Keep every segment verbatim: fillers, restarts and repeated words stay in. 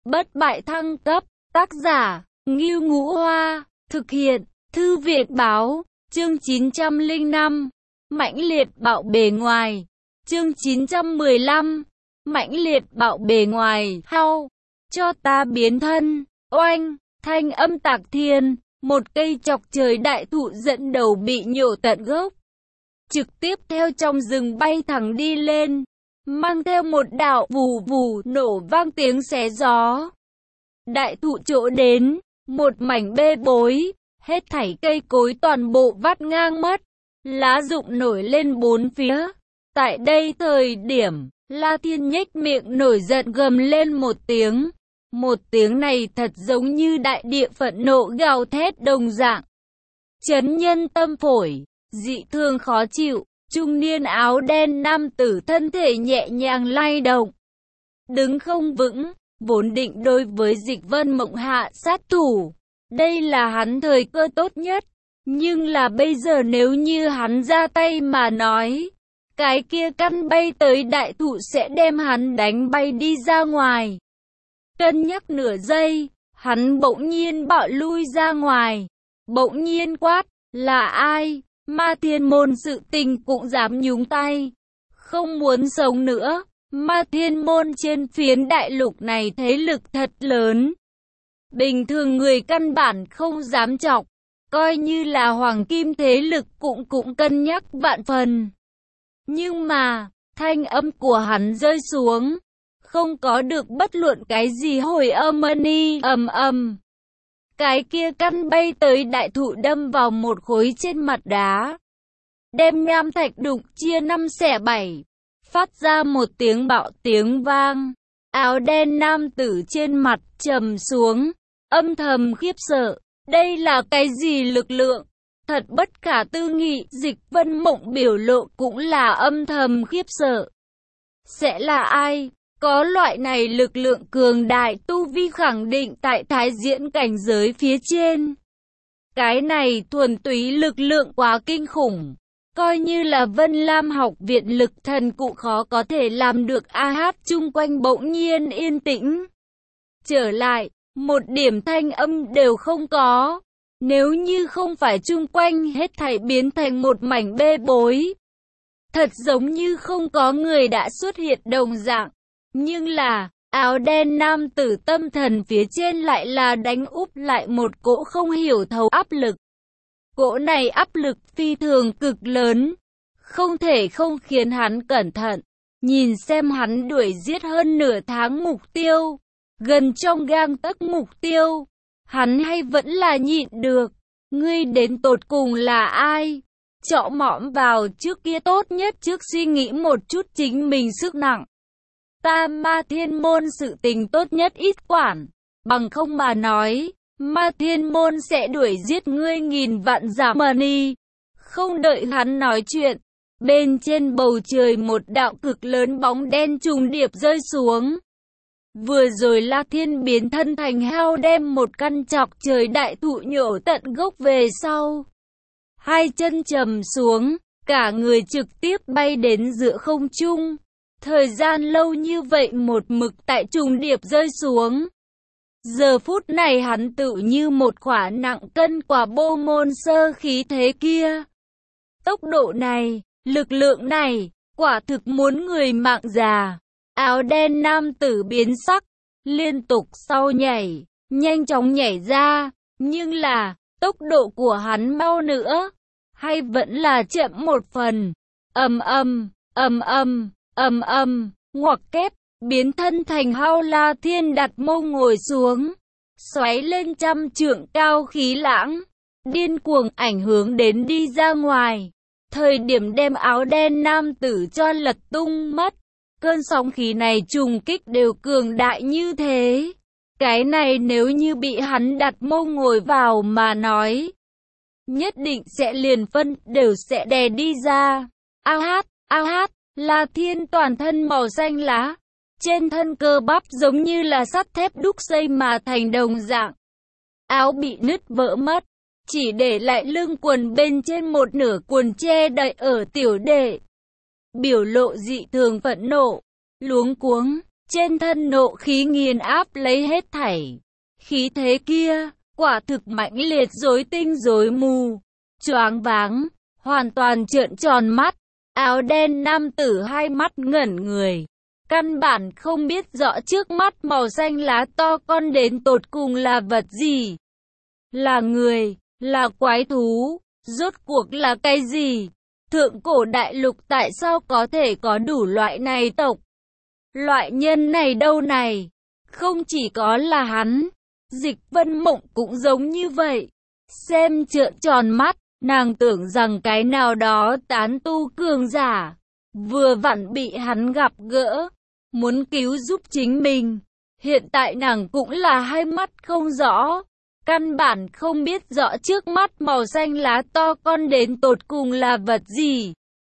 bất bại thăng cấp, tác giả, Ngưu Ngũ Hoa, thực hiện, Thư viện báo, chương chín trăm lẻ năm, mãnh liệt bạo bề ngoài, chương chín trăm mười lăm, mãnh liệt bạo bề ngoài, hao, cho ta biến thân, oanh, thanh âm tạc thiên, một cây chọc trời đại thụ dẫn đầu bị nhổ tận gốc, trực tiếp theo trong rừng bay thẳng đi lên, mang theo một đạo vù vù nổ vang tiếng xé gió. Đại thụ chỗ đến, một mảnh bê bối, hết thảy cây cối toàn bộ vắt ngang mất, lá rụng nổi lên bốn phía. Tại đây thời điểm, La Thiên nhếch miệng nổi giận gầm lên một tiếng. Một tiếng này thật giống như đại địa phẫn nộ gào thét đồng dạng. Chấn nhân tâm phổi, dị thường khó chịu, trung niên áo đen nam tử thân thể nhẹ nhàng lay động. Đứng không vững, vốn định đối với Dịch Vân Mộng hạ sát thủ. Đây là hắn thời cơ tốt nhất. Nhưng là bây giờ nếu như hắn ra tay mà nói, cái kia căn bay tới đại thụ sẽ đem hắn đánh bay đi ra ngoài. Cân nhắc nửa giây, hắn bỗng nhiên bạo lui ra ngoài. Bỗng nhiên quát, là ai? Ma Thiên Môn sự tình cũng dám nhúng tay. Không muốn sống nữa. Ma Thiên Môn trên phiến đại lục này thế lực thật lớn. Bình thường người căn bản không dám chọc. Coi như là hoàng kim thế lực cũng cũng cân nhắc vạn phần. Nhưng mà, thanh âm của hắn rơi xuống. Không có được bất luận cái gì hồi âm ni ầm ầm. Cái kia căn bay tới đại thụ đâm vào một khối trên mặt đá. Đem nham thạch đục chia năm xẻ bảy. Phát ra một tiếng bạo tiếng vang. Áo đen nam tử trên mặt trầm xuống. Âm thầm khiếp sợ. Đây là cái gì lực lượng? Thật bất khả tư nghị. Dịch Vân Mộng biểu lộ cũng là âm thầm khiếp sợ. Sẽ là ai? Có loại này lực lượng cường đại tu vi khẳng định tại thái diễn cảnh giới phía trên. Cái này thuần túy lực lượng quá kinh khủng. Coi như là Vân Lam học viện lực thần cũng khó có thể làm được. A hát chung quanh bỗng nhiên yên tĩnh. Trở lại, một điểm thanh âm đều không có. Nếu như không phải chung quanh hết thảy biến thành một mảnh bê bối. Thật giống như không có người đã xuất hiện đồng dạng. Nhưng là, áo đen nam tử tâm thần phía trên lại là đánh úp lại một cỗ không hiểu thấu áp lực. Cỗ này áp lực phi thường cực lớn, không thể không khiến hắn cẩn thận. Nhìn xem hắn đuổi giết hơn nửa tháng mục tiêu, gần trong gang tấc mục tiêu, hắn hay vẫn là nhịn được. Ngươi đến tột cùng là ai? Chọ mõm vào trước kia tốt nhất trước suy nghĩ một chút chính mình sức nặng. Ta Ma Thiên Môn sự tình tốt nhất ít quản, bằng không mà nói, Ma Thiên Môn sẽ đuổi giết ngươi nghìn vạn giảm money. Không đợi hắn nói chuyện, bên trên bầu trời một đạo cực lớn bóng đen trùng điệp rơi xuống. Vừa rồi La Thiên biến thân thành heo đem một căn chọc trời đại thụ nhổ tận gốc về sau. Hai chân trầm xuống, cả người trực tiếp bay đến giữa không trung. Thời gian lâu như vậy một mực tại trùng điệp rơi xuống. Giờ phút này hắn tự như một quả nặng cân quả bô môn sơ khí thế kia. Tốc độ này, lực lượng này, quả thực muốn người mạng già. Áo đen nam tử biến sắc, liên tục sau nhảy, nhanh chóng nhảy ra. Nhưng là, tốc độ của hắn mau nữa, hay vẫn là chậm một phần. Ầm ầm, ầm ầm. Ầm ầm, ngoặc kép, biến thân thành hao. La Thiên đặt mông ngồi xuống, xoáy lên trăm trượng cao khí lãng, điên cuồng ảnh hướng đến đi ra ngoài. Thời điểm đem áo đen nam tử cho lật tung mất. Cơn sóng khí này trùng kích đều cường đại như thế. Cái này nếu như bị hắn đặt mông ngồi vào mà nói, nhất định sẽ liền phân đều sẽ đè đi ra. A hát, a hát. La Thiên toàn thân màu xanh lá, trên thân cơ bắp giống như là sắt thép đúc xây mà thành đồng dạng. Áo bị nứt vỡ mất, chỉ để lại lưng quần bên trên một nửa quần che đậy ở tiểu đệ. Biểu lộ dị thường phẫn nộ, luống cuống, trên thân nộ khí nghiền áp lấy hết thảy. Khí thế kia, quả thực mãnh liệt rối tinh rối mù, choáng váng, hoàn toàn trợn tròn mắt. Áo đen nam tử hai mắt ngẩn người, căn bản không biết rõ trước mắt màu xanh lá to con đến tột cùng là vật gì. Là người, là quái thú, rốt cuộc là cái gì? Thượng cổ đại lục tại sao có thể có đủ loại này tộc? Loại nhân này đâu này? Không chỉ có là hắn, Dịch Vân Mộng cũng giống như vậy. Xem trợn tròn mắt, nàng tưởng rằng cái nào đó tán tu cường giả, vừa vặn bị hắn gặp gỡ, muốn cứu giúp chính mình. Hiện tại nàng cũng là hai mắt không rõ, căn bản không biết rõ trước mắt màu xanh lá to con đến tột cùng là vật gì.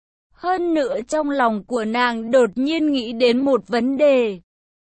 Hơn nữa trong lòng của nàng đột nhiên nghĩ đến một vấn đề.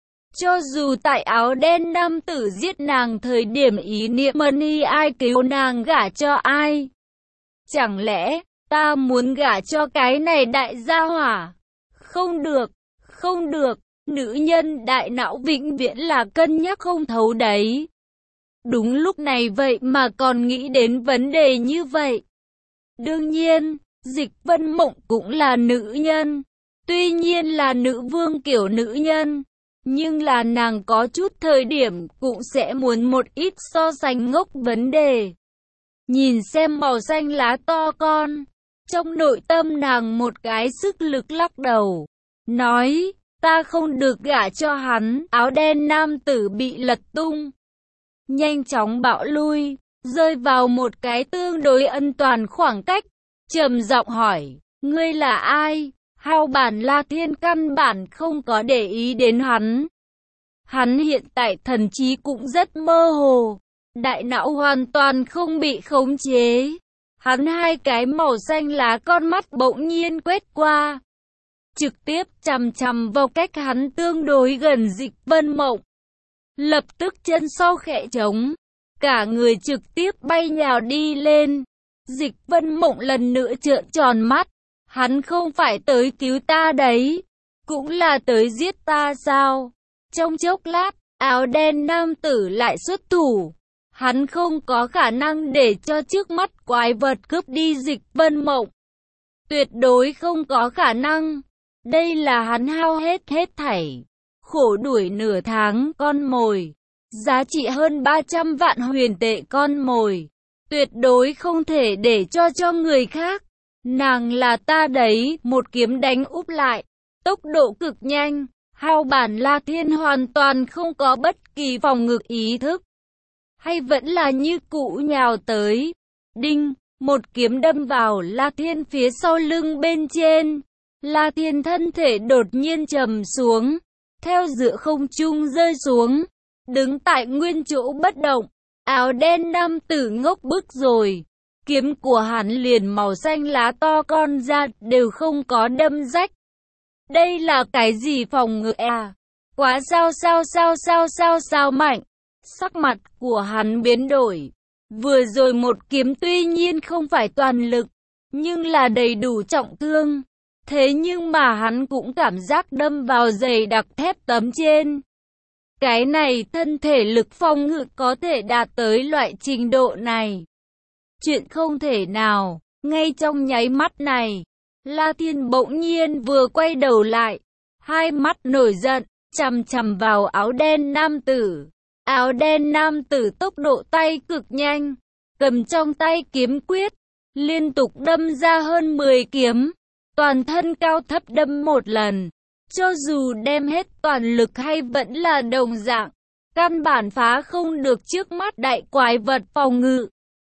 Cho dù tại áo đen nam tử giết nàng thời điểm ý niệm money ai cứu nàng gả cho ai? Chẳng lẽ ta muốn gả cho cái này đại gia hỏa? Không được, không được, nữ nhân đại não vĩnh viễn là cân nhắc không thấu đấy. Đúng lúc này vậy mà còn nghĩ đến vấn đề như vậy. Đương nhiên, Dịch Vân Mộng cũng là nữ nhân, tuy nhiên là nữ vương kiểu nữ nhân, nhưng là nàng có chút thời điểm cũng sẽ muốn một ít so sánh ngốc vấn đề. Nhìn xem màu xanh lá to con, trong nội tâm nàng một cái sức lực lắc đầu, nói, ta không được gả cho hắn. Áo đen nam tử bị lật tung, nhanh chóng bạo lui, rơi vào một cái tương đối an toàn khoảng cách, trầm giọng hỏi, ngươi là ai? Hao bản La Thiên căn bản không có để ý đến hắn. Hắn hiện tại thần trí cũng rất mơ hồ, đại não hoàn toàn không bị khống chế. Hắn hai cái màu xanh lá con mắt bỗng nhiên quét qua, trực tiếp chằm chằm vào cách hắn tương đối gần Dịch Vân Mộng. Lập tức chân sau khẽ trống, cả người trực tiếp bay nhào đi lên. Dịch Vân Mộng lần nữa trợn tròn mắt, hắn không phải tới cứu ta đấy, cũng là tới giết ta sao? Trong chốc lát, áo đen nam tử lại xuất thủ. Hắn không có khả năng để cho trước mắt quái vật cướp đi Dịch Vân Mộng. Tuyệt đối không có khả năng. Đây là hắn hao hết hết thảy, khổ đuổi nửa tháng con mồi, giá trị hơn ba trăm vạn huyền tệ con mồi. Tuyệt đối không thể để cho cho người khác. Nàng là ta đấy, một kiếm đánh úp lại, tốc độ cực nhanh. Hao bản La Thiên hoàn toàn không có bất kỳ phòng ngự ý thức, hay vẫn là như cũ nhào tới. Đinh, một kiếm đâm vào La Thiên phía sau lưng bên trên. La Thiên thân thể đột nhiên trầm xuống, theo giữa không trung rơi xuống, đứng tại nguyên chỗ bất động. Áo đen nam tử ngốc bức rồi, kiếm của hắn liền màu xanh lá to con ra đều không có đâm rách. Đây là cái gì phòng ngự à? Quá sao sao sao sao sao sao mạnh. Sắc mặt của hắn biến đổi. Vừa rồi một kiếm tuy nhiên không phải toàn lực, nhưng là đầy đủ trọng thương. Thế nhưng mà hắn cũng cảm giác đâm vào giày đặc thép tấm trên. Cái này thân thể lực phòng ngự có thể đạt tới loại trình độ này. Chuyện không thể nào, ngay trong nháy mắt này, La Thiên bỗng nhiên vừa quay đầu lại, hai mắt nổi giận, chằm chằm vào áo đen nam tử. Áo đen nam tử tốc độ tay cực nhanh, cầm trong tay kiếm quyết, liên tục đâm ra hơn mười kiếm, toàn thân cao thấp đâm một lần. Cho dù đem hết toàn lực hay vẫn là đồng dạng, căn bản phá không được trước mắt đại quái vật phòng ngự.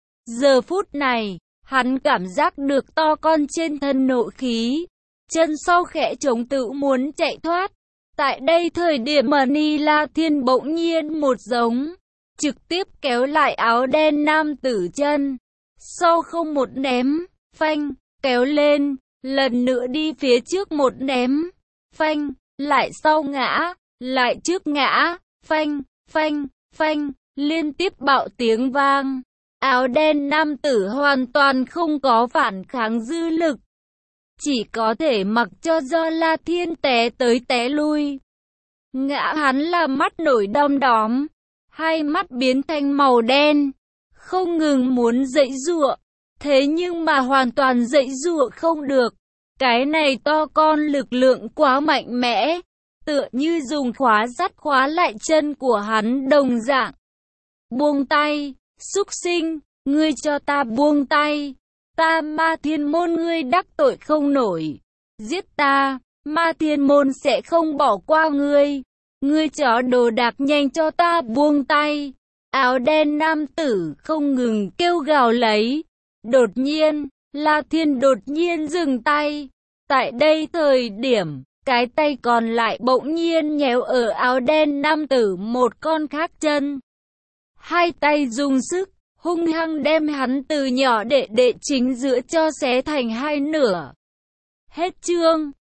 Giờ phút này, hắn cảm giác được to con trên thân nộ khí, chân sau khẽ chống tự muốn chạy thoát. Tại đây thời điểm Mani La Thiên bỗng nhiên một giống, trực tiếp kéo lại áo đen nam tử chân, sau không một ném, phanh, kéo lên, lần nữa đi phía trước một ném, phanh, lại sau ngã, lại trước ngã, phanh, phanh, phanh, liên tiếp bạo tiếng vang. Áo đen nam tử hoàn toàn không có phản kháng dư lực, chỉ có thể mặc cho do La Thiên té tới té lui. Ngã hắn là mắt nổi đom đóm, hai mắt biến thành màu đen, không ngừng muốn giãy giụa, thế nhưng mà hoàn toàn giãy giụa không được. Cái này to con lực lượng quá mạnh mẽ, tựa như dùng khóa sắt khóa lại chân của hắn đồng dạng. Buông tay, súc sinh, ngươi cho ta buông tay, ta Ma Thiên Môn ngươi đắc tội không nổi, giết ta, Ma Thiên Môn sẽ không bỏ qua ngươi, ngươi chó đồ đạc nhanh cho ta buông tay. Áo đen nam tử không ngừng kêu gào lấy. Đột nhiên, La Thiên đột nhiên dừng tay. Tại đây thời điểm, cái tay còn lại bỗng nhiên nhéo ở áo đen nam tử một con khác chân. Hai tay dùng sức, hung hăng đem hắn từ nhỏ đệ đệ chính giữa cho xé thành hai nửa. Hết chương.